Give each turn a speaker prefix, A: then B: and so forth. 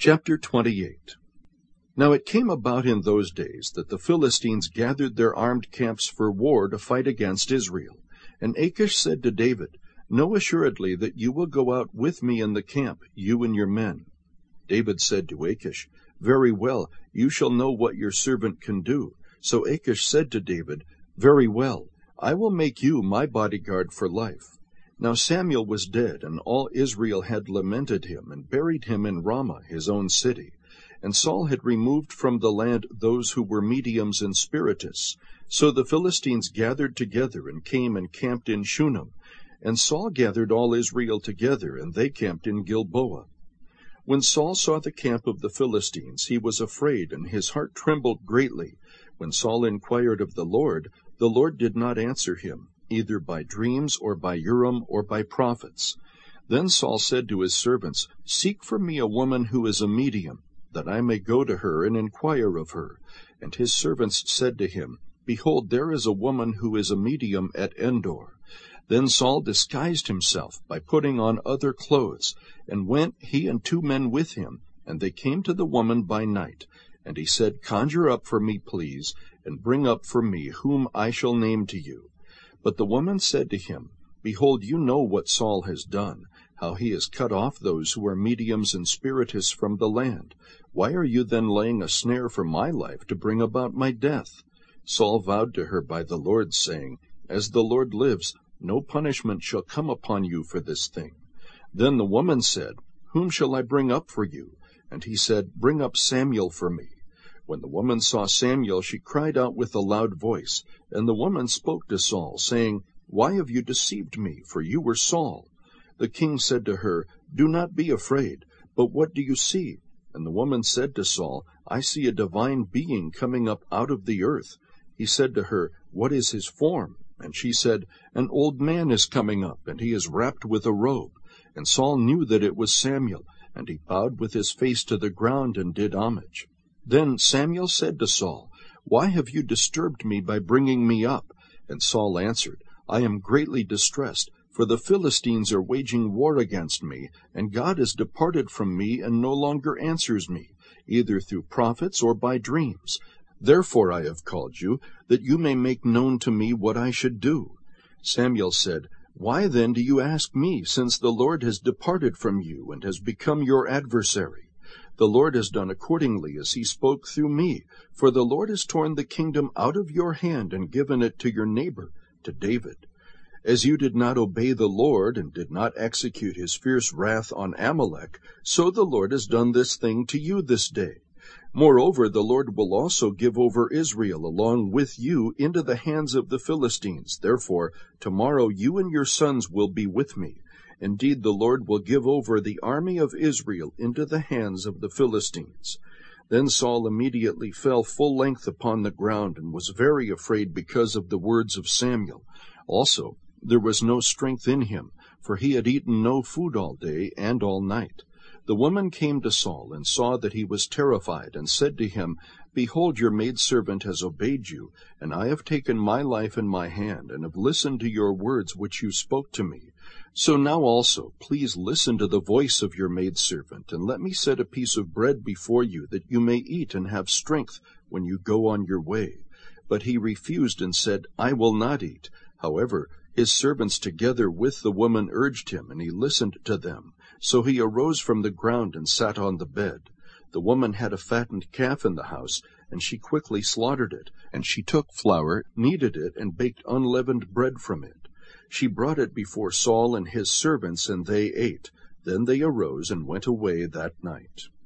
A: Chapter 28. Now it came about in those days that the Philistines gathered their armed camps for war to fight against Israel. And Achish said to David, Know assuredly that you will go out with me in the camp, you and your men. David said to Achish, Very well, you shall know what your servant can do. So Achish said to David, Very well, I will make you my bodyguard for life. Now Samuel was dead, and all Israel had lamented him, and buried him in Ramah, his own city. And Saul had removed from the land those who were mediums and spiritists. So the Philistines gathered together, and came and camped in Shunem. And Saul gathered all Israel together, and they camped in Gilboa. When Saul saw the camp of the Philistines, he was afraid, and his heart trembled greatly. When Saul inquired of the Lord did not answer him, either by dreams, or by Urim, or by prophets. Then Saul said to his servants, Seek for me a woman who is a medium, that I may go to her and inquire of her. And his servants said to him, Behold, there is a woman who is a medium at Endor. Then Saul disguised himself by putting on other clothes, and went, he and 2 men with him, and they came to the woman by night. And he said, Conjure up for me, please, and bring up for me whom I shall name to you. But the woman said to him, Behold, you know what Saul has done, how he has cut off those who are mediums and spiritists from the land. Why are you then laying a snare for my life to bring about my death? Saul vowed to her by the Lord, saying, As the Lord lives, no punishment shall come upon you for this thing. Then the woman said, Whom shall I bring up for you? And he said, Bring up Samuel for me. When the woman saw Samuel, she cried out with a loud voice. And the woman spoke to Saul, saying, Why have you deceived me? For you were Saul. The king said to her, Do not be afraid, but what do you see? And the woman said to Saul, I see a divine being coming up out of the earth. He said to her, What is his form? And she said, An old man is coming up, and he is wrapped with a robe. And Saul knew that it was Samuel, and he bowed with his face to the ground and did homage. Then Samuel said to Saul, Why have you disturbed me by bringing me up? And Saul answered, I am greatly distressed, for the Philistines are waging war against me, and God has departed from me and no longer answers me, either through prophets or by dreams. Therefore I have called you, that you may make known to me what I should do. Samuel said, Why then do you ask me, since the Lord has departed from you and has become your adversary? The Lord has done accordingly as he spoke through me, for the Lord has torn the kingdom out of your hand and given it to your neighbor, to David. As you did not obey the Lord, and did not execute his fierce wrath on Amalek, so the Lord has done this thing to you this day. Moreover, the Lord will also give over Israel along with you into the hands of the Philistines. Therefore, tomorrow you and your sons will be with me. Indeed, the Lord will give over the army of Israel into the hands of the Philistines. Then Saul immediately fell full length upon the ground, and was very afraid because of the words of Samuel. Also, there was no strength in him, for he had eaten no food all day and all night. The woman came to Saul, and saw that he was terrified, and said to him, Behold, your maidservant has obeyed you, and I have taken my life in my hand, and have listened to your words which you spoke to me. So now also, please listen to the voice of your maidservant, and let me set a piece of bread before you, that you may eat and have strength when you go on your way. But he refused and said, I will not eat. However, his servants together with the woman urged him, and he listened to them. So he arose from the ground and sat on the bed. The woman had a fattened calf in the house, and she quickly slaughtered it. And she took flour, kneaded it, and baked unleavened bread from it. She brought it before Saul and his servants, and they ate. Then they arose and went away that night.